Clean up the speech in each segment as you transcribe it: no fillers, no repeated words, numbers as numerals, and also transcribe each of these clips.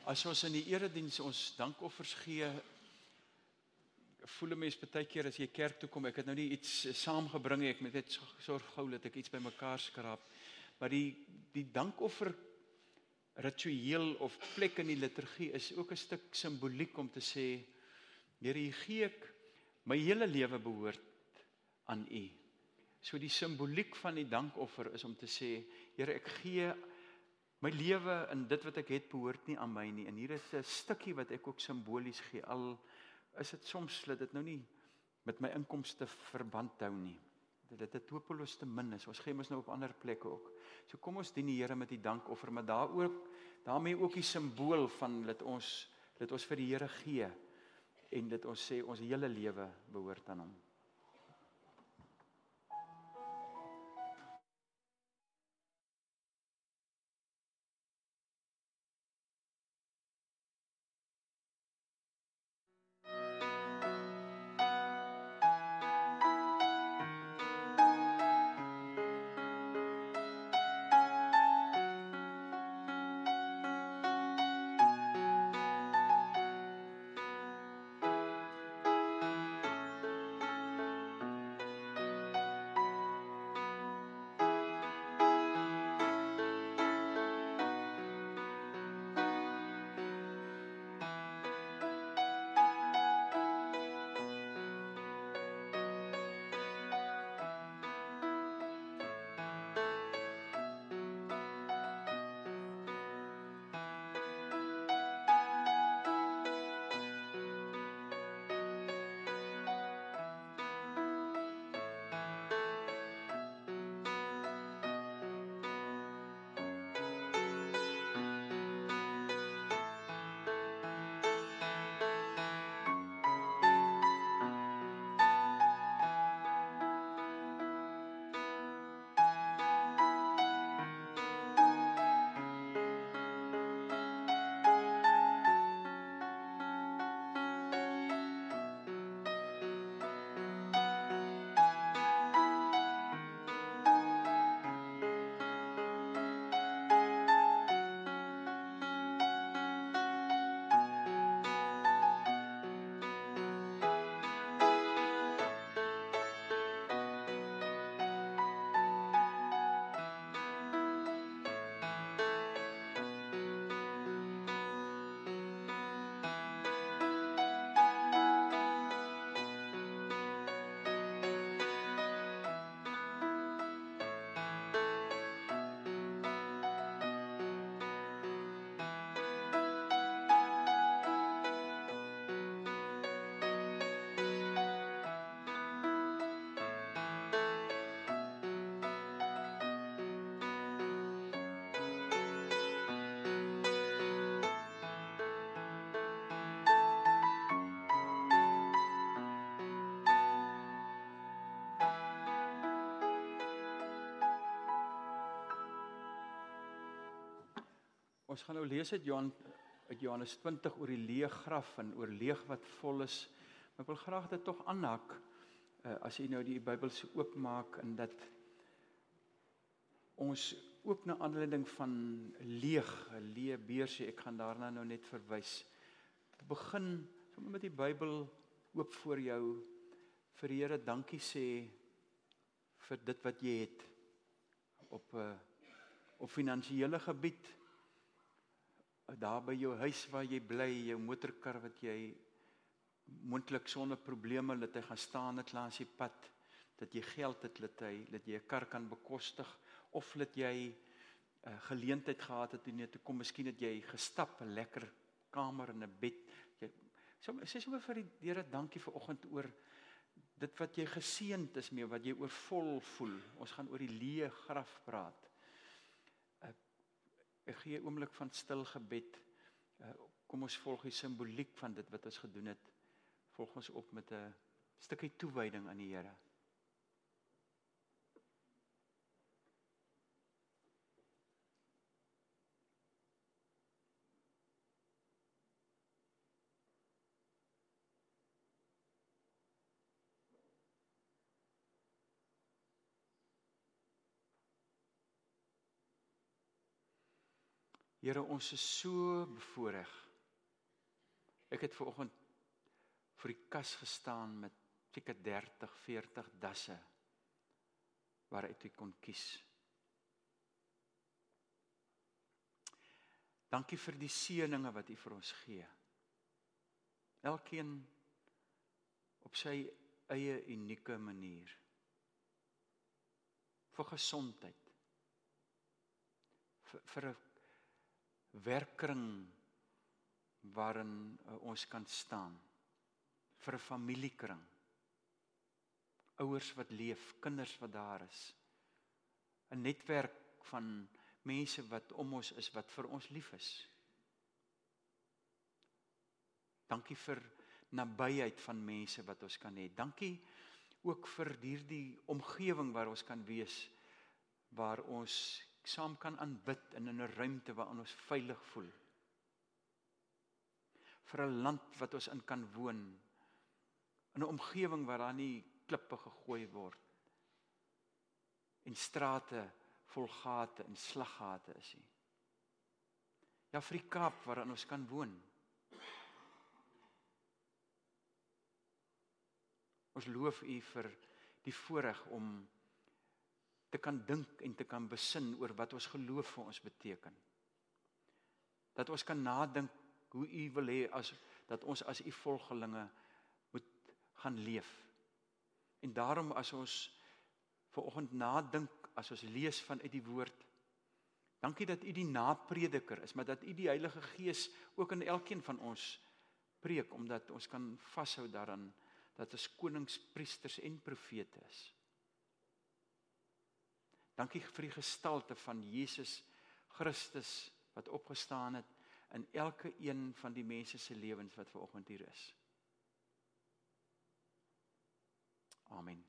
As ons in die erediens ons dankoffers gee, voel 'n mens baie keer as jy kerk toe kom, ek het nou nie iets saamgebring nie, ek moet net sorg gou dat ek iets bymekaar skraap. Maar die dankoffer ritueel of plek in die liturgie is ook 'n stuk simboliek om te sê, Here, hier gee ek, my hele lewe behoort aan U. So die simboliek van die dankoffer is om te sê, Here, ek gee my lewe en dit wat ek het behoort nie aan my nie. En hier is 'n stukkie wat ek ook simbolies gee. Al is dit soms dat dit nou nie met my inkomste verband hou nie. Dat dit hopeloos te min is. Ons gee mos nou op ander plekke ook. So kom ons dien die Here met die dankoffer, maar daarmee ook die simbool van dat ons vir die Here gee en dat ons sê ons hele lewe behoort aan hom. Ons gaan nou lees uit Johannes 20 oor die leë graf en oor leeg wat vol is. Maar ek wil graag dit tog aanhak, as jy nou die Bybel so oopmaak en dat ons ook na aanleiding van leeg, 'n leë beursie, ek gaan daarna nou net verwys, begin sommer met die Bybel oop voor jou, vir die Here dankie sê vir dit wat jy het, op finansiële gebied, daar by jou huis waar jy bly, jou motorkar wat jy moontlik sonder probleme dat hy gaan staan het langs die pad, dat jy geld het, dat jy 'n kar kan bekostig, of dat jy geleentheid gehad het om te kom, miskien het jy gestap, 'n lekker kamer en 'n bed. Sê sommer vir die Here dankie vir oggend oor dit wat jy geseënd is mee, wat jy oorvol voel. Ons gaan oor die leë graf praat. Ek gee 'n oomblik van stil gebed. Kom ons volg die simboliek van dit wat ons gedoen het. Volg ons op met 'n stukkie toewyding aan die Here. Here, ons is so bevoorreg. Ek het vanoggend voor die kas gestaan met seker 30, 40 dasse waaruit ek kon kies. Dankie vir die seëninge wat U vir ons gee. Elkeen op sy eie unieke manier. Vir gesondheid. Vir 'n werkkring waarin ons kan staan. Vir 'n familiekring. Ouers wat leef, kinders wat daar is. 'n netwerk van mense wat om ons is, wat vir ons lief is. Dankie vir nabyheid van mense wat ons kan hê. Dankie ook vir hierdie omgewing waar ons kan wees, waar ons saam kan aanbid in 'n ruimte waar ons veilig voel. Vir 'n land wat ons in kan woon, in 'n omgewing waar daar nie klippe gegooi word en strate vol gate en slaggate is nie. Ja, vir die Kaap waarin ons kan woon. Ons loof U vir die voorreg om te kan dink en te kan besin oor wat ons geloof vir ons beteken. Dat ons kan nadink hoe U wil hê dat ons as U volgelinge moet gaan leef. En daarom as ons vanoggend nadink, as ons lees vanuit die woord, dankie dat U die naprediker is, maar dat U die Heilige Gees ook in elkeen van ons preek, omdat ons kan vashou daaraan dat ons konings, priesters en profete is. Dankie vir die gestalte van Jesus Christus wat opgestaan het in elke een van die mense se lewens wat vanoggend hier is. Amen.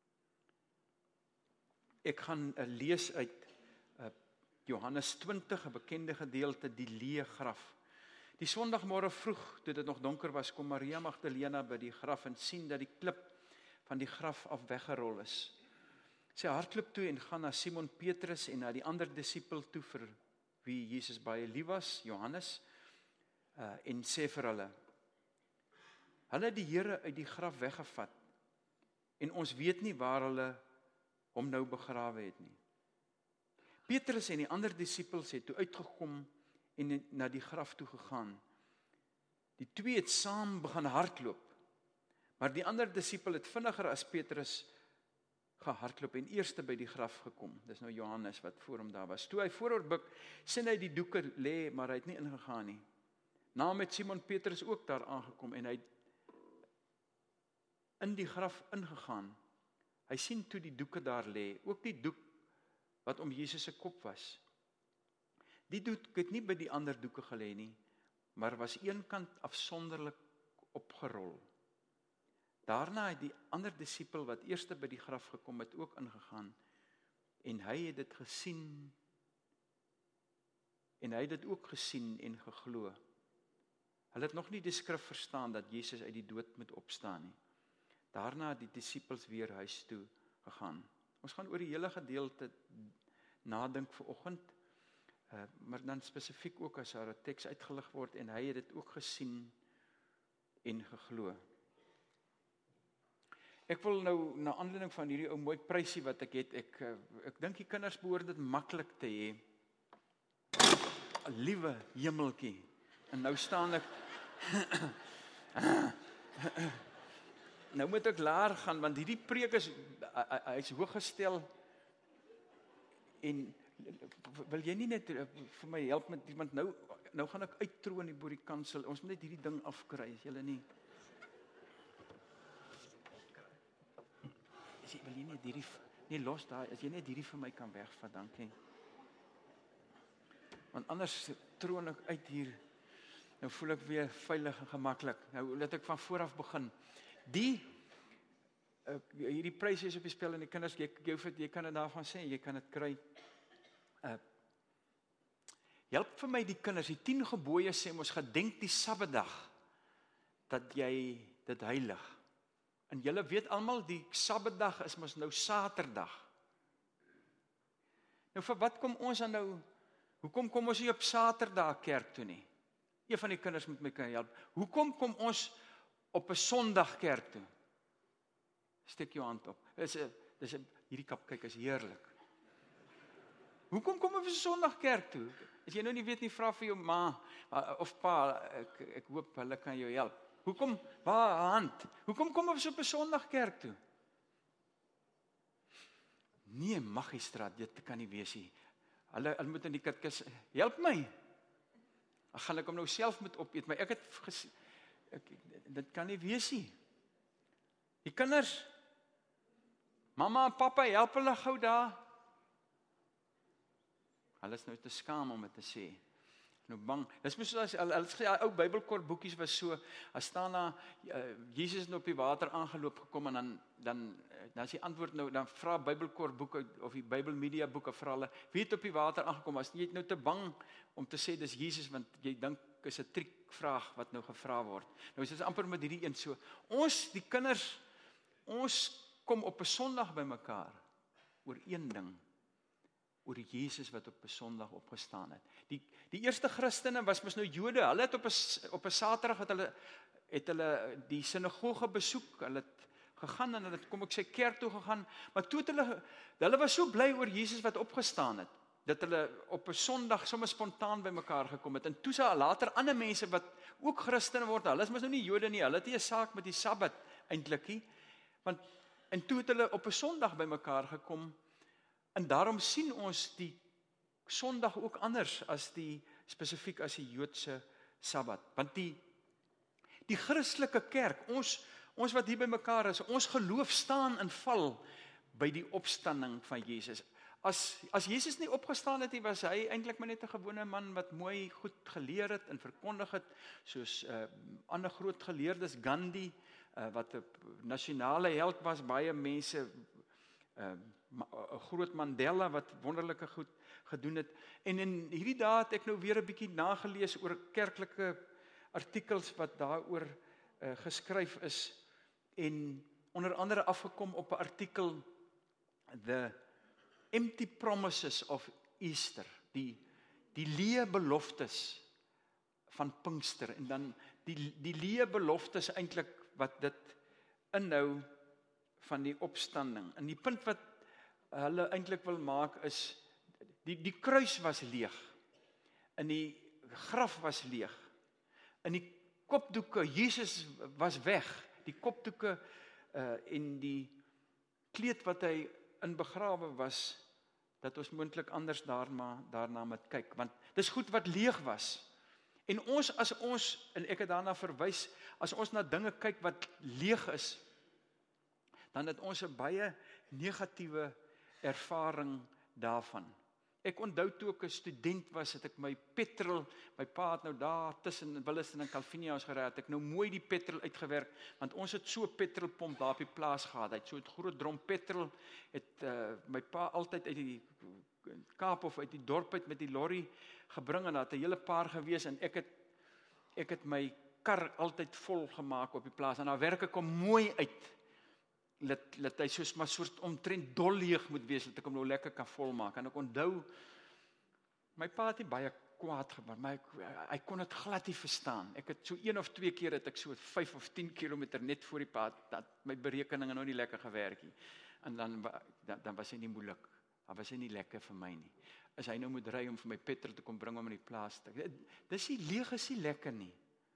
Ek gaan lees uit Johannes 20, 'n bekende gedeelte, die leë graf. Die Sondagmôre vroeg, toe dit nog donker was, kom Maria Magdalena by die graf en sien dat die klip van die graf af weggerol is. Sy hardloop toe en gaan na Simon Petrus en na die ander disipel toe vir wie Jesus baie lief was, Johannes, en sê vir hulle, hulle het die Here uit die graf weggevat en ons weet nie waar hulle hom nou begrawe het nie. Petrus en die ander disipels het toe uitgekom en na die graf toe gegaan. Die twee het saam begin hardloop, maar die ander disipel het vinniger as Petrus gehardloop en eerste by die graf gekom. Dis nou Johannes wat voor hom daar was. Toe hy vooroor buig, sien hy die doeke lê, maar hy het nie ingegaan nie. Na met Simon Petrus ook daar aangekom en hy het in die graf ingegaan. Hy sien toe die doeke daar lê, ook die doek wat om Jesus se kop was. Die doek het nie by die ander doeke gelê nie, maar was eenkant afsonderlik opgerol. Daarna het die ander disipel wat eerste by die graf gekom het ook ingegaan en hy het dit gesien en hy het dit ook gesien en geglo. Hulle het nog nie die skrif verstaan dat Jesus uit die dood moet opstaan nie. Daarna het die disipels weer huis toe gegaan. Ons gaan oor die hele gedeelte nadink vanoggend, maar dan spesifiek ook as daar 'n teks uitgelig word en hy het dit ook gesien en geglo. Ek wil nou, na aanleiding van hierdie ou mooi prysie wat ek het, ek dink die kinders behoort dit maklik te hê. Liewe hemeltjie. En nou staan ek nou moet ek laer gaan, want hierdie preek is, hy is hoog gestel, en wil jy nie net vir my help met, want nou gaan ek uittroon hier bo die kansel, ons moet net hierdie ding afkry, as julle nie. Wil jy net hierdie, nee los daar, as jy net hierdie vir my kan wegvat, dankie. Want anders troon ek uit hier, nou voel ek weer veilig en gemaklik. Nou laat ek van vooraf begin. Hierdie pryse is op die spel en die kinders, jy kan dit daarvan sê, jy kan dit kry. Help vir my die kinders, die 10 gebooie sê ons gedenk die Sabbatdag, dat jy dit heilig. En julle weet almal, die Sabbatdag is mos nou Saterdag. Nou vir wat kom ons dan nou, Hoekom kom ons nie op Saterdag kerk toe nie? Een van die kinders moet my kan help. Hoekom kom ons op 'n Sondag kerk toe? Steek jou hand op. Hierdie kapkyk is heerlik. Hoekom kom ons op 'n Sondag kerk toe? As jy nou nie weet nie, vra vir jou ma of pa, ek hoop hulle kan jou help. Hoekom, waar hand? Hoekom kom ons op 'n Sondag kerk toe? Nee, magistraat, dit kan nie wees nie. Hulle moet in die katekis, help my. Ag, gaan ek hom nou self moet opeet, maar ek het dit kan nie wees nie. Die kinders, mamma en pappa, help hulle gou daar. Hulle is nou te skaam om dit te sê. Nou bang. Dis mos as hulle sê ou Bybelkort boekies was so, as staan daar Jesus het op die water aangeloop gekom en dan as die antwoord nou, dan vra Bybelkort boeke of die Bybelmedia boeke vra hulle, wie het op die water aangekom? As jy het nou te bang om te sê dis Jesus, want jy dink is 'n triekvraag wat nou gevra word. Nou is dit amper met hierdie een so. Ons, die kinders, ons kom op 'n Sondag bymekaar oor een ding. Oor Jesus wat op 'n Sondag opgestaan het. Die eerste Christene was mos nou Jode. Hulle het op 'n Saterdag het hulle die sinagoge besoek. Hulle het gegaan en hulle het kom ek sê kerk toe gegaan, maar toe het hulle was so bly oor Jesus wat opgestaan het, dat hulle op 'n Sondag sommer spontaan bymekaar gekom het. En toe sal later ander mense wat ook Christene word, hulle is mos nou nie Jode nie. Hulle het nie 'n saak met die Sabbat eintlik nie. Want en toe het hulle op 'n Sondag bymekaar gekom. En daarom sien ons die Sondag ook anders as spesifiek as die Joodse Sabbat. Want die Christelike kerk, ons wat hier by mekaar is, ons geloof staan en val by die opstanding van Jesus. As Jesus nie opgestaan het nie, was hy eintlik maar net 'n gewone man wat mooi goed geleer het en verkondig het, soos ander groot geleerdes, Gandhi, wat 'n nasionale held was, baie mense 'n groot Mandela wat wonderlike goed gedoen het. En in hierdie dae het ek nou weer 'n bietjie nagelees oor kerklike artikels wat daaroor geskryf is en onder andere afgekom op 'n artikel The Empty Promises of Easter, die leë beloftes van Pinkster en dan die leë beloftes eintlik wat dit inhou van die opstanding. En die punt wat hulle eintlik wil maak is, die kruis was leeg, en die graf was leeg, en die kopdoeke, Jesus was weg, die kopdoeke en die kleed wat hy in begrawe was, dat ons moontlik anders daarna moet kyk, want dis goed wat leeg was. En en ek het daarna verwys, as ons na dinge kyk wat leeg is, dan het ons 'n baie negatiewe ervaring daarvan. Ek onthou toe ek 'n student was, het ek my pa het nou daar tussen Willowstone en Calvinia gery, het ek nou mooi die petrol uitgewerk, want ons het so 'n petrolpomp daar op die plaas gehad, hy het so 'n groot drom petrol, het my pa altyd uit die Kaap of uit die dorp uit met die lorry gebring, en daar het 'n hele paar gewees, en ek het my kar altyd vol gemaak op die plaas, en daar werk ek hom mooi uit, dat hy soos maar soort omtrent dolleeg moet wees, dat ek hom nou lekker kan volmaak. En ek onthou, my pa het nie baie kwaad geword, maar hy kon dit glad nie verstaan. Ek het so 1 of 2 keer het ek so 5 of 10 kilometer net voor die pad, dat my berekeninge nou nie lekker gewerk nie. En dan was hy nie moeilik. Dan was hy nie lekker vir my nie. As hy nou moet ry om vir my petrol te kom bring om in die plaas te. Dis nie leeg, is nie lekker nie.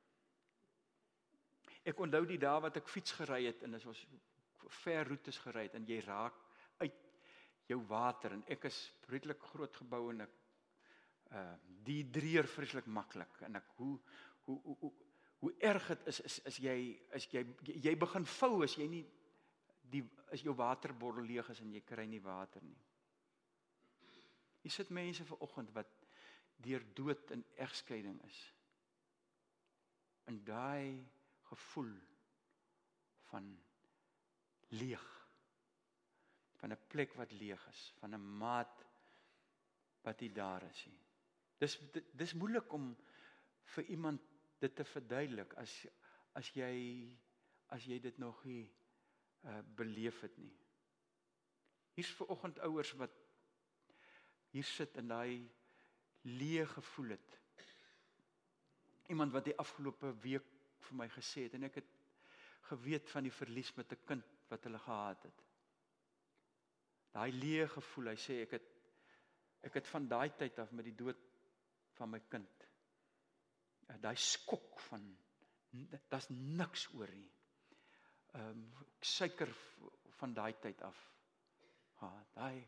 Ek onthou die dae wat ek fiets gery het, en as ons ver roetes gery het, en jy raak uit jou water, en ek is redelik groot gebou, en ek dehydreer vreeslik maklik, en ek, hoe erg het is jy begin vou, as jy nie, as jou waterbottel leeg is, en jy kry nie water nie. Hier sit mense vanoggend wat deur dood en egskeiding is, en daai gevoel van leeg, van 'n plek wat leeg is, van 'n maat wat nie daar is nie. Dis moeilik om vir iemand dit te verduidelik, as jy dit nog nie beleef het nie. Hier's vanoggend ouers wat hier sit in daai leeg gevoel het. Iemand wat die afgelope week vir my gesê het, en ek het geweet van die verlies met 'n kind wat hulle gehad het. Daai leeg gevoel, hy sê, ek het van daai tyd af met die dood van my kind, daai skok van, daar's niks oor nie. Suiker van daai tyd af. Daai,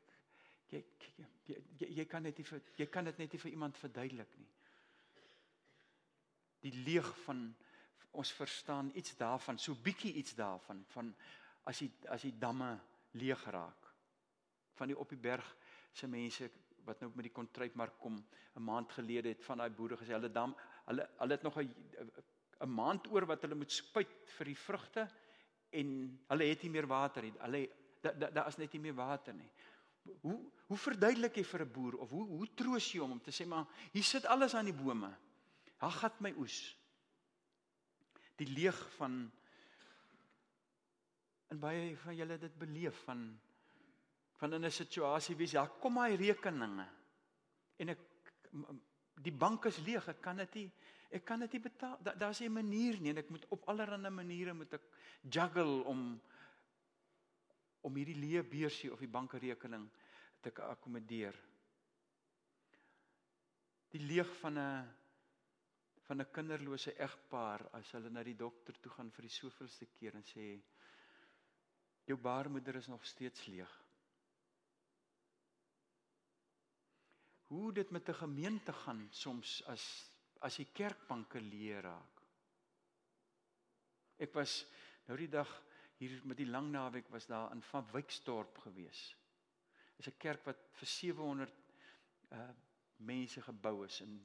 jy kan dit net nie vir iemand verduidelik nie. Die leeg van, ons verstaan iets daarvan, so bietjie iets daarvan, van as die damme leeg raak. Van die op die berg se mense, wat nou met die kontrypmark kom, 'n maand gelede het van daai boere gesê, hulle het nog 'n maand oor wat hulle moet spuit vir die vrugte, en hulle het nie meer water nie, daar is net nie meer water nie. Hoe verduidelik jy vir 'n boer, of hoe troos jy hom om te sê, maar hier sit alles aan die bome, daar gat my oes. Die leeg van, en baie van julle dit beleef, van in 'n situasie wees, ja, kom my rekeninge, en die bank is leeg, ek kan dit nie betaal, daar's nie 'n manier nie, en ek moet op allerlei maniere moet ek juggle om hierdie leë beursie of die bankrekening te akkommodeer. Die leeg van 'n kinderlose egpaar, as hulle na die dokter toe gaan vir die soveelste keer en sê, jou baarmoeder is nog steeds leeg. Hoe dit met 'n gemeente gaan soms as die kerkbanke leeg raak. Ek was nou die dag hier met die lang naweek, was daar in Van Wyksdorp gewees. Dit is 'n kerk wat vir 700 mense gebou is, en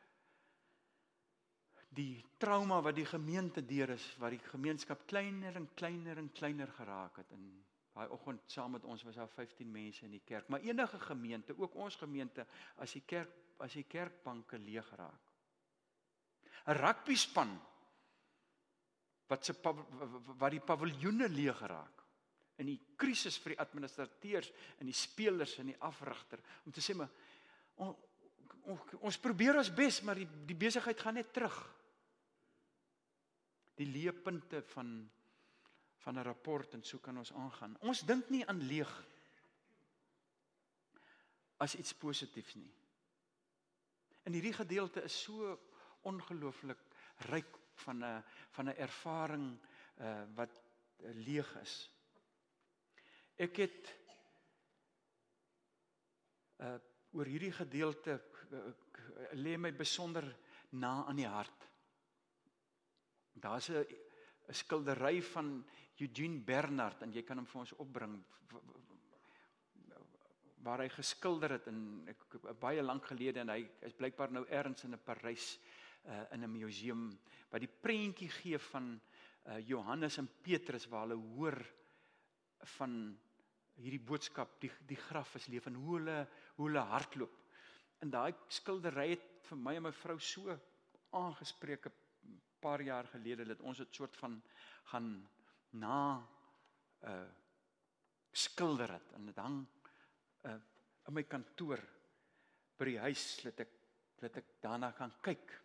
die trauma wat die gemeente deur is, waar die gemeenskap kleiner en kleiner en kleiner geraak het, en daai oggend saam met ons was daar 15 mense in die kerk, maar enige gemeente, ook ons gemeente, as die kerkbanke leeg raak. 'n Rugbyspan, wat die paviljoene leeg raak, en die krisis vir die administrateurs, en die spelers, en die afrigter, om te sê, maar, ons probeer ons bes, maar die besigheid gaan net terug. Die leë punte van 'n rapport, en so kan ons aangaan. Ons dink nie aan leeg as iets positiefs nie. En hierdie gedeelte is so ongelooflik ryk van 'n ervaring wat leeg is. Ek het oor hierdie gedeelte lê my besonder na aan die hart. Daar's 'n skildery van Eugene Bernard, en jy kan hom vir ons opbring, waar hy geskilder het, en baie lank gelede, en hy is blykbaar nou ergens in Parys, in 'n museum, wat die prentjie gee van Johannes en Petrus, waar hulle hoor van hierdie boodskap, die graf is leeg, en hoe hulle hardloop. En daai skildery het vir my en my vrou so aangespreek 'n paar jaar gelede, dat ons het soort van gaan skilder het, en dit hang in my kantoor by die huis, dat ek daarna kan kyk.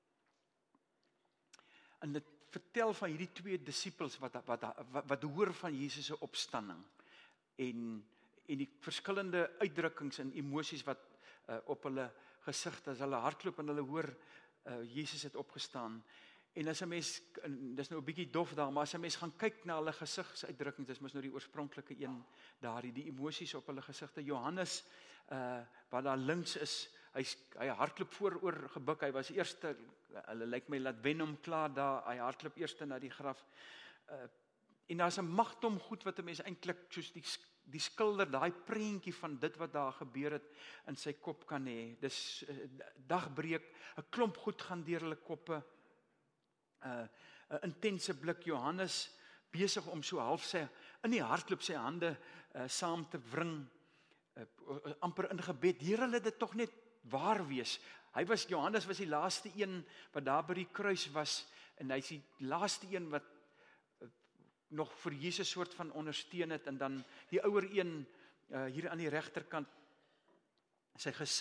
En dit vertel van hierdie 2 disippels wat hoor van Jesus se opstanding, en die verskillende uitdrukkings en emosies wat op hulle gesigte, as hulle hardloop en hulle hoor Jesus het opgestaan. En as 'n mens, dis nou 'n bietjie dof daar, maar as 'n mens gaan kyk na hulle gesigsuitdrukkings, dis mos nou die oorspronklike een daardie, die emosies op hulle gesigte. Johannes, wat daar links is, hy hardloop vooroor gebuk, hy was eerste, hulle lyk my laat wen hom klaar daar, hy hardloop eerste na die graf. En daar's 'n magdom goed wat 'n mens eintlik, soos die skilder, daai prentjie van dit wat daar gebeur het, in sy kop kan hê. Dis dagbreek, 'n klomp goed gaan deur hulle koppe, 'n intense blik, Johannes besig om so half in die hardloop sy hande saam te wring, amper in gebed. Here, laat dit tog net waar wees. Johannes was die laaste een wat daar by die kruis was, en hy's die laaste een wat nog vir Jesus soort van ondersteun het, en dan die ouer een hier aan die regterkant, sy gesig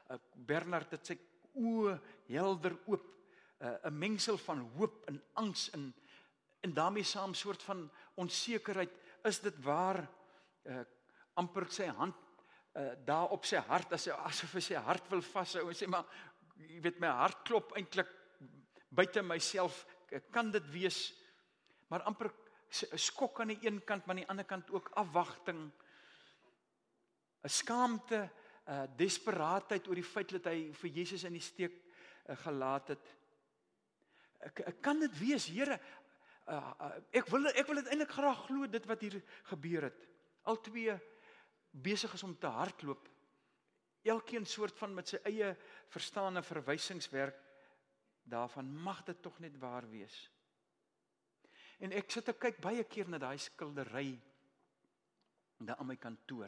Bernard het sy oë helder oop, 'n mengsel van hoop en angs en daarmee saam soort van onsekerheid. Is dit waar? Amper sy hand daar op sy hart, asof hy sy hart wil vashou en sê, maar jy weet, my hart klop eintlik buite myself, kan dit wees? Maar amper skok aan die een kant, maar aan die ander kant ook afwagting, 'n skaamte, desperaatheid oor die feit dat hy vir Jesus in die steek gelaat het. Kan dit wees, Here? Ek wil dit eintlik graag glo, dit wat hier gebeur het. Al twee besig is om te hardloop. Elkeen soort van met sy eie verstaande verwysingswerk daarvan, mag dit tog net waar wees. En ek sit en kyk baie keer na daai skildery daar aan my kantoor.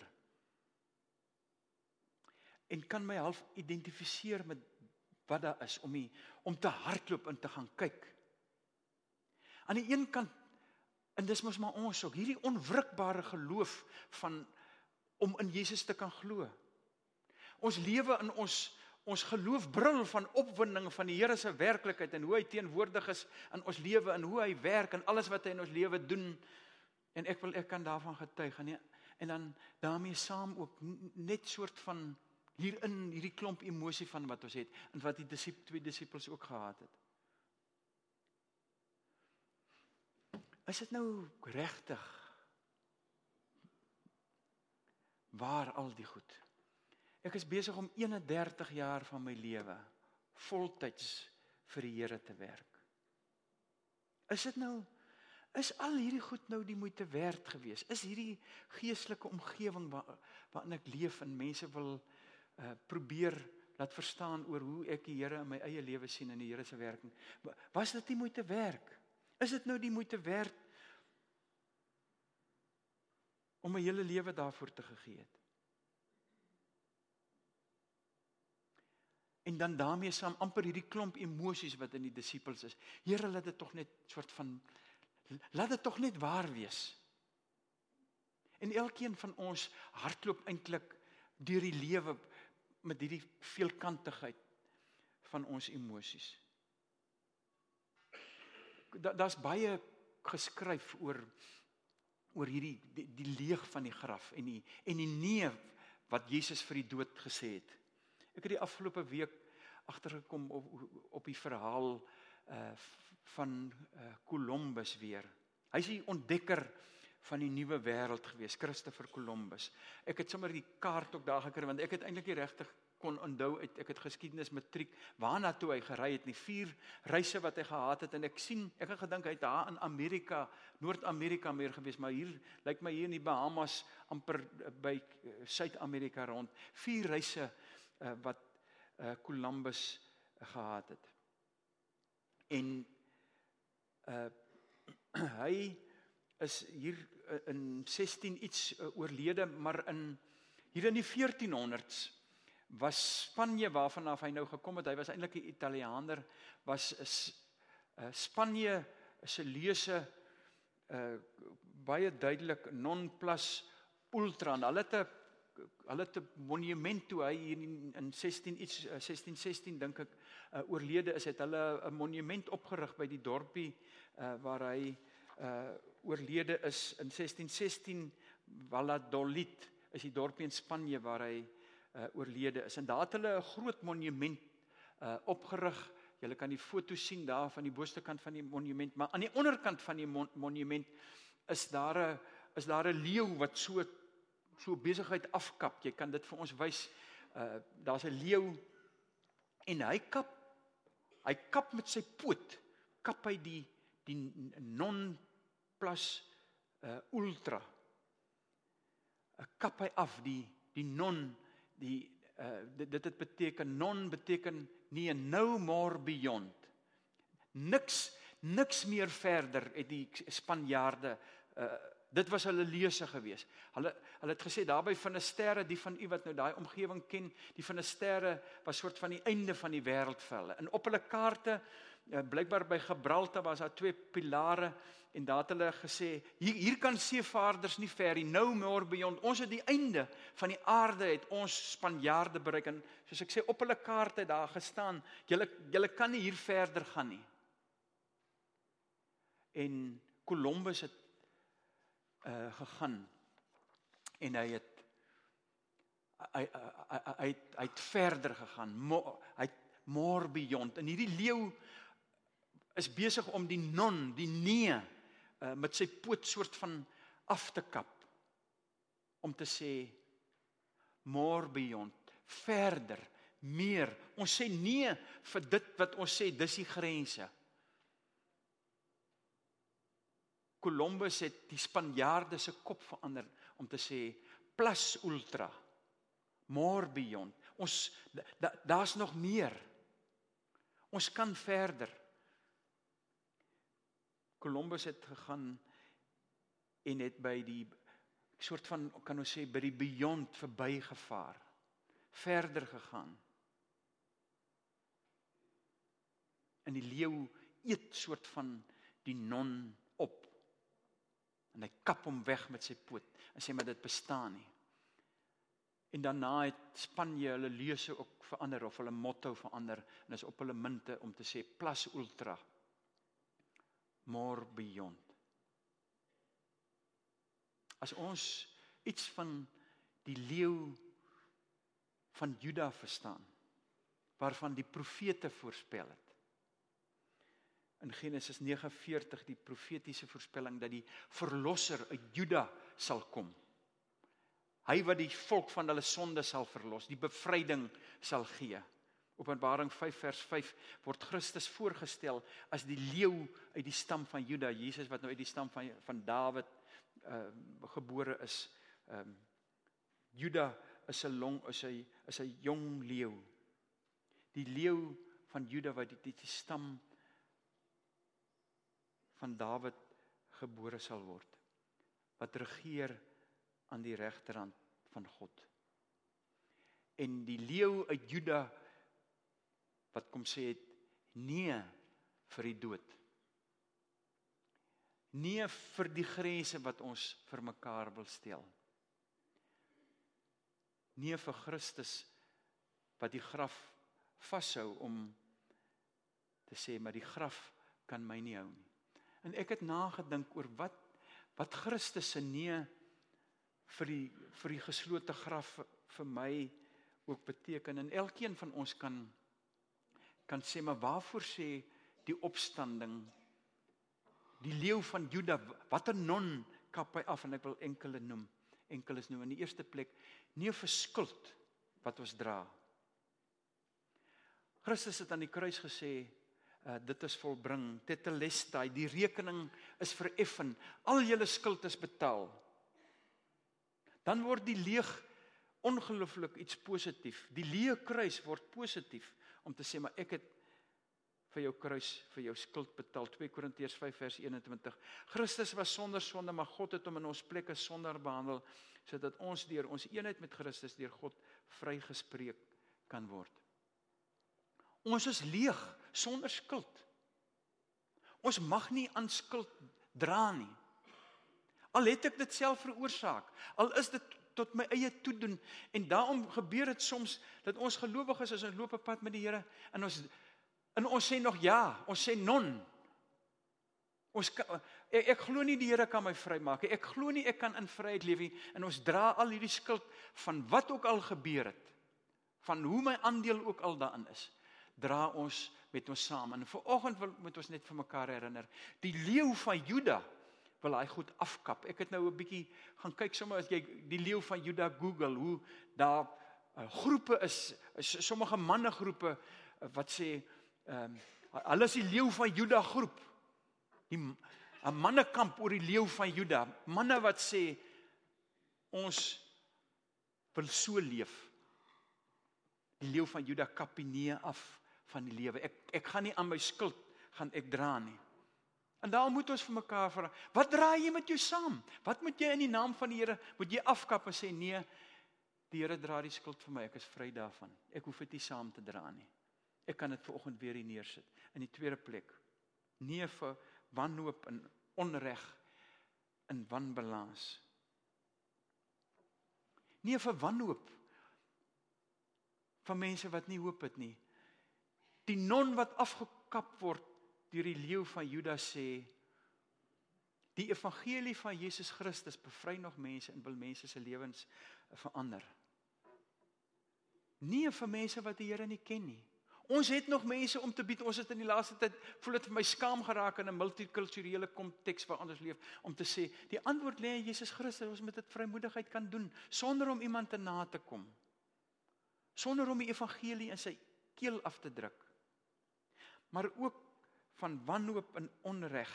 En kan my half identifiseer met wat daar is, om te hardloop en te gaan kyk. Aan die een kant, en dis mos maar ons ook, hierdie onwrikbare geloof om in Jesus te kan glo. Ons lewe in ons geloof brul van opwinding van die Here se werklikheid en hoe hy teenwoordig is in ons lewe en hoe hy werk en alles wat hy in ons lewe doen. En ek kan daarvan getuig. En dan daarmee saam ook net soort van hierin hierdie klomp emosie van wat ons het en wat die twee disippels ook gehad het. Is dit nou regtig waar al die goed? Ek is besig om 31 jaar van my lewe voltyds vir die Here te werk. Is al hierdie goed nou die moeite werd gewees? Is hierdie geestelike omgewing waarin ek leef en mense wil probeer laat verstaan oor hoe ek die Here in my eie lewe sien en die Here se werking, was dit die moeite werd? Is dit nou die moeite werd om my hele lewe daarvoor te gegee het? En dan daarmee saam amper hierdie klomp emosies wat in die disippels is. Here, laat dit tog net waar wees. En elkeen van ons hardloop eintlik deur die lewe met hierdie veelkantigheid van ons emosies. Daar's baie geskryf oor hierdie die leeg van die graf en die nee wat Jesus vir die dood gesê het. Ek het die afgelope week agtergekom op die verhaal van Columbus weer. Hy is die ontdekker van die nuwe wêreld gewees, Christopher Columbus. Ek het sommer die kaart ook daar gekry, want ek het eintlik nie regtig kon onthou uit, ek het geskiedenis matriek, waarna toe hy gery het, 4 reise wat hy gehad het, en ek het gedink hy het daar in Amerika, Noord-Amerika meer gewees, maar hier, lyk my hier in die Bahamas, amper by Suid-Amerika rond, 4 reise wat Columbus gehad het. En hy is hier in 16 iets oorlede, maar hier in die 1400s was Spanje, waarvan af hy nou gekom het, hy was eintlik 'n Italiaaner, was Spanje se lese baie duidelik non plus ultra, en hulle het 'n monument toe hy in 1616 dink ek oorlede is, het hulle 'n monument opgerig by die dorpie waar hy oorlede is in 1616. Valladolid is die dorpie in Spanje waar hy oorlede is. En daar het hulle 'n groot monument opgerig. Julle kan die foto sien daar van die boonste kant van die monument, maar aan die onderkant van die monument is daar 'n leeu wat so besigheid afkap. Jy kan dit vir ons wys. Daar's 'n leeu en hy kap met sy poot, kap hy die non plus ultra. Kap hy af die non, dit het beteken, non beteken nie, no more beyond. Niks meer verder het die Spanjaarde, dit was hulle lese gewees. Hulle het gesê, daarby Finisterre, die van u wat nou daai omgewing ken, die Finisterre was soort van die einde van die wêreld vir hulle. En op hulle kaarte blykbaar by Gibraltar was daar 2 pilare en daar het hulle gesê, hier kan seevaarders nie ver nie, no more beyond. Ons het die einde van die aarde, het ons Spanjaarde bereik, en soos ek sê, op hulle kaarte het daar gestaan, julle kan nie hier verder gaan nie. En Columbus het gegaan, en hy het verder gegaan, hy het more beyond, en hierdie leeu is besig om die non, die nee, met sy poot soort van af te kap, om te sê, more beyond, verder, meer, ons sê nee vir dit wat ons sê, dis die grense. Columbus het die Spanjaarde se kop verander, om te sê, plus ultra, more beyond, daar's nog meer, ons kan verder. Columbus het gegaan en het by die soort van, kan ons sê, by die beyond verbygevaar, verder gegaan. En die leeu eet soort van die non op. En hy kap hom weg met sy poot en sê, maar dit bestaan nie. En daarna het Spanje hulle lese ook verander, of hulle motto verander, en is op hulle munte om te sê, plus ultra, more beyond. As ons iets van die leeu van Juda verstaan, waarvan die profete voorspel het, in Genesis 49, die profetiese voorspelling, dat die verlosser uit Juda sal kom. Hy wat die volk van hulle sonde sal verlos, die bevryding sal gee. Openbaring 5 vers 5 word Christus voorgestel as die leeu uit die stam van Juda, Jesus wat nou uit die stam van Dawid gebore is. Juda is 'n jong leeu. Die leeu van Juda wat die stam van Dawid gebore sal word, wat regeer aan die regterhand van God. En die leeu uit Juda wat kom sê het, nee vir die dood. Nee vir die grense wat ons vir mekaar wil stel. Nee vir Christus wat die graf vashou om te sê, maar die graf kan my nie hou nie. En ek het nagedink oor wat Christus se nee vir die geslote graf vir my ook beteken. En elkeen van ons kan sê, maar waarvoor sê die opstanding, die leeu van Juda, wat 'n non kap hy af, en ek wil enkeles noem. In die eerste plek, nie vir skuld wat ons dra. Christus het aan die kruis gesê, dit is volbring, tetelestai, die rekening is vereffen, al julle skuld is betaal. Dan word die leeg ongelooflik iets positief. Die leë kruis word positief, om te sê, maar ek het vir jou kruis, vir jou skuld betaal. 2 Korintiërs 5 vers 21. Christus was sonder sonde, maar God het hom in ons plek as sondaar behandel, sodat ons deur ons eenheid met Christus deur God vrygespreek kan word. Ons is leeg, sonder skuld. Ons mag nie aan skuld dra nie. Al het ek dit self veroorsaak, al is dit tot my eie toedoen, en daarom gebeur dit soms, dat ons gelowiges is, ons loop 'n pad met die Here, en ons sê nog ja, ons sê non. Ek glo nie die Here kan my vrymaak, ek glo nie ek kan in vryheid leef nie, en ons dra al hierdie skuld, van wat ook al gebeur het, van hoe my aandeel ook al daarin is, dra ons met ons saam, en vanoggend moet ons net vir mekaar herinner, die leeu van Juda, wil hy goed afkap. Ek het nou 'n bietjie gaan kyk, sommer as jy die leeu van Juda Google, hoe daar groepe is, sommige mannegroepe, wat sê, hulle is die leeu van Juda groep, 'n mannekamp oor die leeu van Juda, manne wat sê, ons wil so leef, die leeu van Juda kap die nee af van die lewe, ek gaan nie aan my skuld, gaan ek dra nie. En daarom moet ons vir mekaar vra, wat dra jy met jou saam? Wat moet jy in die naam van die Here, moet jy afkap en sê, nee, die Here dra die skuld vir my, ek is vry daarvan. Ek hoef dit nie saam te dra nie. Ek kan dit vanoggend weer hier neersit. In die tweede plek, nee vir wanhoop en onreg en wanbalans. Nee vir wanhoop van mense wat nie hoop het nie. Die non wat afgekap word deur die leeu van Judas sê, die evangelie van Jesus Christus bevry nog mense en wil mense se lewens verander. Nie vir mense wat die Here nie ken nie. Ons het nog mense om te bied, ons het in die laaste tyd, voel dit vir my skaam geraak in 'n multikulturele konteks waar ons leef, om te sê, die antwoord lê in Jesus Christus, ons moet dit vrymoedigheid kan doen, sonder om iemand te na te kom, sonder om die evangelie in sy keel af te druk, maar ook van wanhoop en onreg,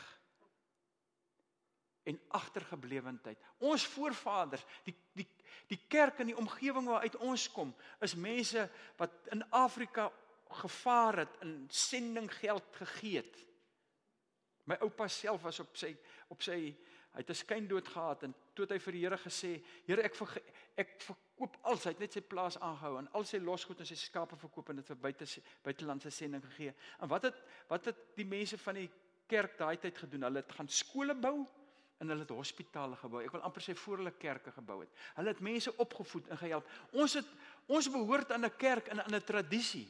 en agtergeblewendheid. Ons voorvaders, die kerk in die omgewing waaruit ons kom, is mense wat in Afrika gevaar het en sendinggeld gegee het. My oupa self was op sy hy het 'n skyndood gehad en toe het hy vir die Here gesê, Here, ek verkoop alles, hy het net sy plaas aangehou en al sy losgoed en sy skape verkoop en dit vir buitelandse sending gegee. En wat het die mense van die kerk daai tyd gedoen? Hulle het gaan skole bou en hulle het hospitale gebou. Ek wil amper sê voor hulle kerke gebou het. Hulle het mense opgevoed en gehelp. Ons behoort aan 'n kerk en aan 'n tradisie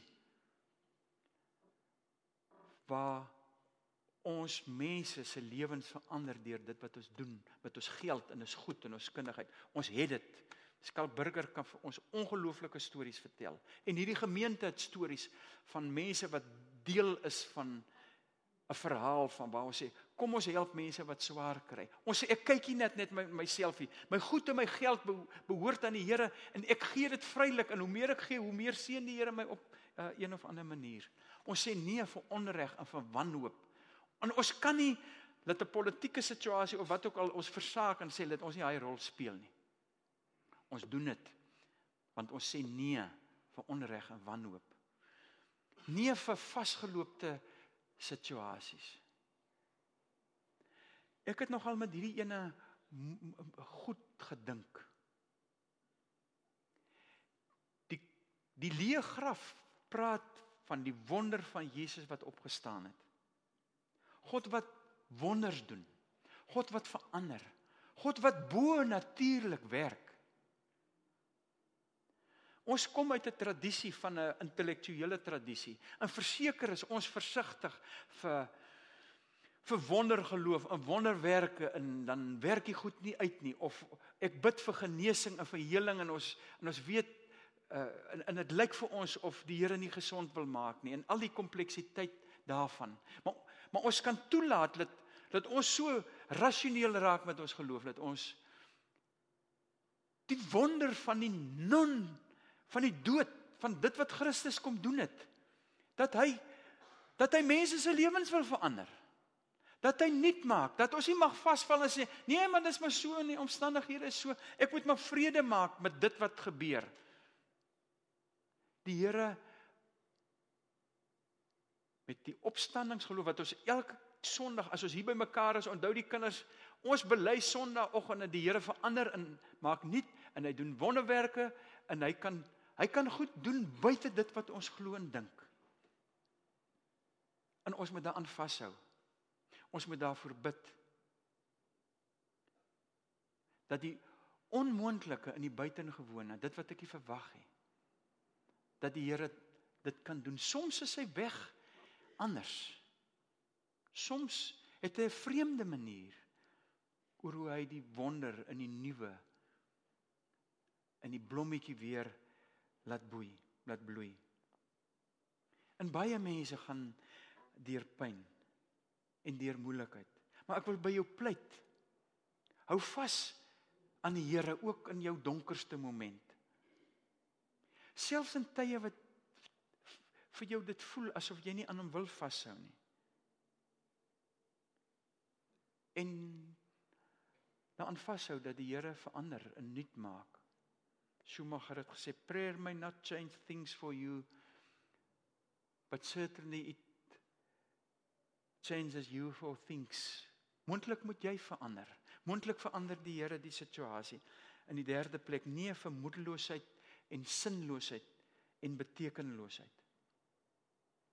waar ons mense se lewens verander deur dit wat ons doen, met ons geld en ons goed en ons kundigheid. Ons het dit. Skalk Burger kan vir ons ongelooflike stories vertel. En hierdie gemeente het stories van mense wat deel is van 'n verhaal van waar ons sê, kom ons help mense wat swaar kry. Ons sê, ek kyk nie net myself nie. My goed en my geld behoort aan die Here en ek gee dit vrylik en hoe meer ek gee, hoe meer seën die Here my op een of ander manier. Ons sê nee vir onreg en vir wanhoop. En ons kan nie dat 'n politieke situasie of wat ook al ons versaak en sê dat ons nie daai rol speel nie. Ons doen dit want ons sê nee vir onreg en wanhoop. Nee vir vasgeloopte situasies. Ek het nogal met hierdie ene goed gedink. Die leë graf praat van die wonder van Jesus wat opgestaan het. God wat wonders doen. God wat verander. God wat bo-natuurlik werk. Ons kom uit 'n tradisie van 'n intellektuele tradisie. En verseker is ons versigtig vir wondergeloof en wonderwerke en dan werk die goed nie uit nie. Of ek bid vir genesing en vir heling en ons weet en dit lyk vir ons of die Here nie gesond wil maak nie en al die kompleksiteit daarvan. Maar ons kan toelaat dat ons so rasioneel raak met ons geloof, dat ons die wonder van die van die dood, van dit wat Christus kom doen het, dat hy mense se lewens wil verander, dat hy nuut maak, dat ons nie mag vasval en sê, nee, maar dis maar so en die omstandighede is so, ek moet maar vrede maak met dit wat gebeur. Die Here met die opstandingsgeloof wat ons elke Sondag, as ons hier by mekaar is, onthou die kinders, ons bely Sondagoggend en die Here verander en maak nuut en hy doen wonderwerke en hy kan goed doen buite dit wat ons glo en dink. En ons moet daaraan vashou. Ons moet daarvoor bid. Dat die onmoontlike in die buitengewone, dit wat ek nie verwag het, dat die Here dit kan doen. Soms is sy weg anders. Soms het hy 'n vreemde manier oor hoe hy die wonder in die nuwe, in die blommetjie weer laat bloei. En baie mense gaan deur pyn en deur moeilikheid. Maar ek wil by jou pleit. Hou vas aan die Here ook in jou donkerste moment. Selfs in tye wat vir jou dit voel asof jy nie aan hom wil vashou nie. En daaraan vashou dat die Here verander en nuut maak. Schumacher het gesê, prayer may not change things for you, but certainly it changes you for things. Moontlik moet jy verander. Moontlik verander die Here die situasie. In die derde plek, nee vir moedeloosheid en sinloosheid en betekenloosheid.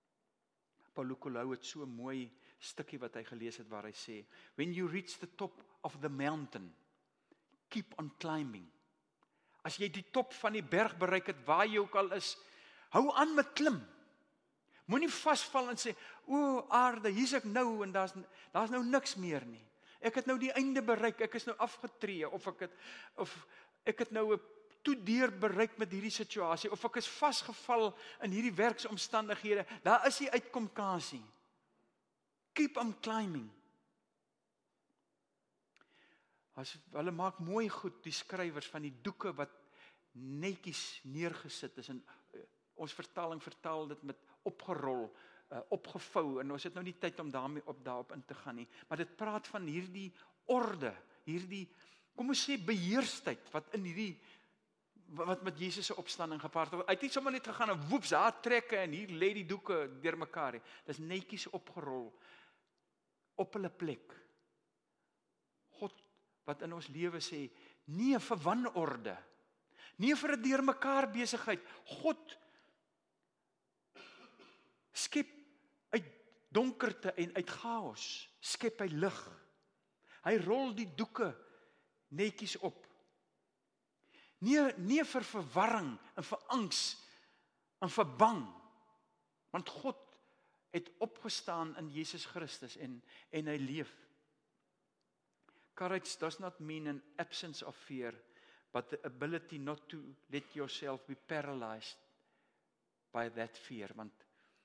Paulo Coelho het so 'n mooi stukkie wat hy gelees het waar hy sê, when you reach the top of the mountain, keep on climbing. As jy die top van die berg bereik het, waar jy ook al is, hou aan met klim. Moenie vasval en sê, o aarde, hier's ek nou en daar's nou niks meer nie. Ek het nou die einde bereik, ek is nou afgetree, of ek het nou 'n toedeur bereik met hierdie situasie, of ek is vasgeval in hierdie werksomstandighede. Daar is nie uitkomkans nie. Keep on climbing. Hulle maak mooi goed, die skrywers van die doeke wat netjies neergesit is, en ons vertaling vertaal dit met opgerol, opgevou, en ons het nou nie tyd om daarop in te gaan nie, maar dit praat van hierdie orde, hierdie, kom ons sê beheersheid, wat met Jesus se opstanding gepaard het. Hy het nie sommer net gegaan en woeps, daar trekke en hier lê die doeke deurmekaar nie. Dis netjies opgerol op hulle plek. God wat in ons lewe sê, nie vir wanorde, nie vir 'n deurmekaar besigheid. God skep uit donkerte en uit chaos, skep hy lig. Hy rol die doeke netjies op. Nie vir verwarring en vir angs en vir bang, want God het opgestaan in Jesus Christus en hy leef. Courage does not mean an absence of fear, but the ability not to let yourself be paralyzed by that fear, want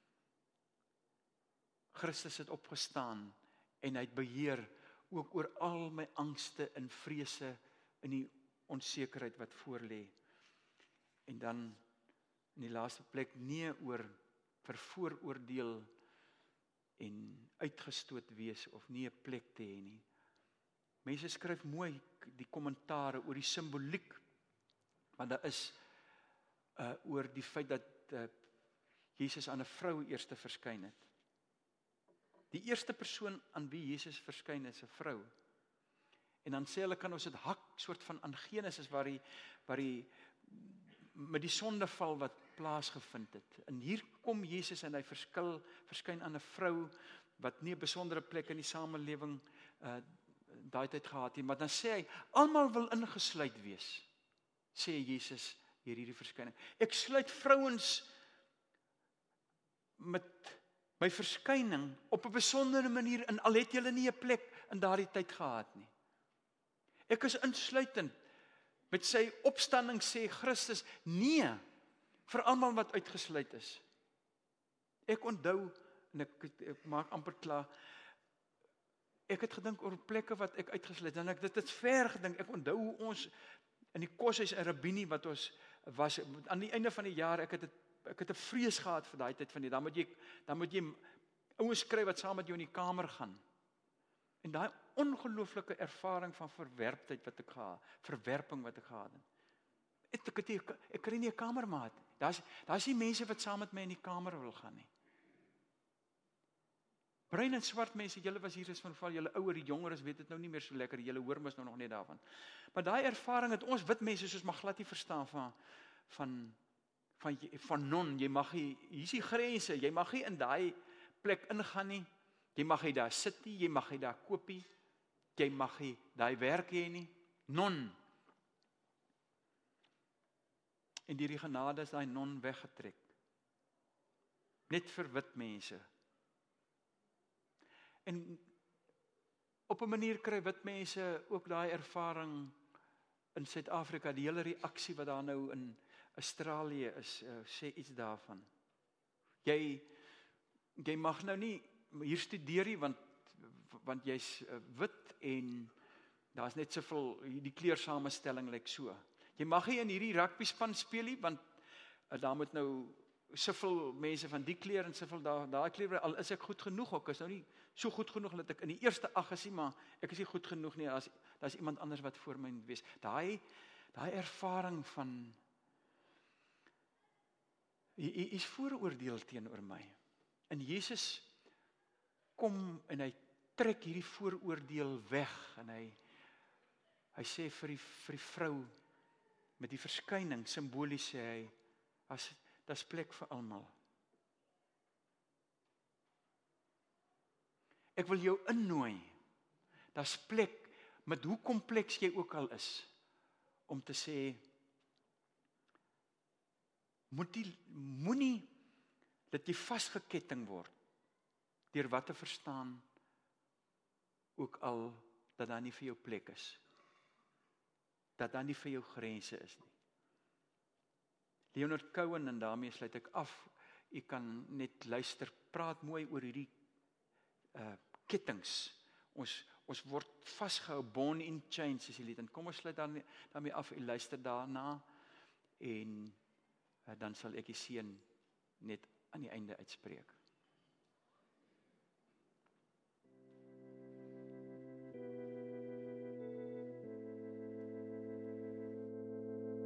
Christus het opgestaan en hy het beheer ook oor al my angste en vrese in die onsekerheid wat voorlê. En dan in die laaste plek, nie oor vervooroordeel en uitgestoot wees of nie 'n plek te hê nie. Mense skryf mooi die kommentare oor die simboliek wat daar is oor die feit dat Jesus aan 'n vrou eers verskyn het. Die eerste persoon aan wie Jesus verskyn is 'n vrou. En dan sê hulle, kan ons dit hak soort van aan Genesis waar die met die sondeval wat plaasgevind het. En hier kom Jesus en hy verskyn aan 'n vrou wat nie 'n besondere plek in die samelewing daai tyd gehad het, maar dan sê hy, almal wil ingesluit wees, sê Jesus hierdie verskyning. Ek sluit vrouens met my verskyning op 'n besondere manier in, al het julle nie 'n plek in daardie tyd gehad nie. Ek is insluitend. Met sy opstanding sê Christus nee vir almal wat uitgesluit is. Ek onthou, en ek maak amper klaar, ek het gedink oor plekke wat ek uitgesluit, en dit het ver gedink. Ek onthou hoe ons in die koshuis in Rabini wat ons was, aan die einde van die jaar, ek het 'n vrees gehad vir daai tyd van die, dan moet jy ouens kry wat saam met jou in die kamer gaan. En daai ongelooflike ervaring van verwerping wat ek gehad het. Ek kry nie 'n kamermaat. Daar's nie mense wat saam met my in die kamer wil gaan nie. Bruin en swart mense, julle was hier is van val, julle ouer, die jongeres weet dit nou nie meer so lekker, julle hoor mos nou nog net daarvan. Maar daai ervaring het ons wit mense soos mag glad nie verstaan van non, jy mag nie, hier is die grense, jy mag nie in daai plek ingaan nie, jy mag nie daar sit nie, jy mag nie daar koop nie, jy mag nie daai werk hê nie, non. En deur die genade is daai non weggetrek. Net vir wit mense. En op 'n manier kry wit mense ook daai ervaring in Suid-Afrika, die hele reaksie wat daar nou in Australië is, sê iets daarvan. Jy mag nou nie hier studeer nie, want jy's wit en daar's net soveel, die kleursamestelling lyk so. Jy mag nie in hierdie rugbyspan speel nie, want daar moet nou soveel mense van die kleur en soveel daai kleur, al is ek goed genoeg, ek is nou nie so goed genoeg dat ek in die eerste 8 is nie, maar ek is nie goed genoeg nie, daar's iemand anders wat voor my moet wees. Daai ervaring van hy is vooroordeel teenoor my. En Jesus kom en hy trek hierdie vooroordeel weg en hy sê vir die vrou met die verskyning, simbolies sê hy, daar's plek vir almal. Ek wil jou innooi. Daar's plek, met hoe kompleks jy ook al is, om te sê, moenie dat jy vasgeketting word, deur wat te verstaan, ook al dat daar nie vir jou plek is, dat daar nie vir jou grense is nie. Leonard Cohen, en daarmee sluit ek af, jy kan net luister, praat mooi oor hierdie kettings. Ons word vasgehou, born in chains, is die lied, en kom ons sluit daarmee af, en luister daarna, en dan sal ek die seën net aan die einde uitspreek.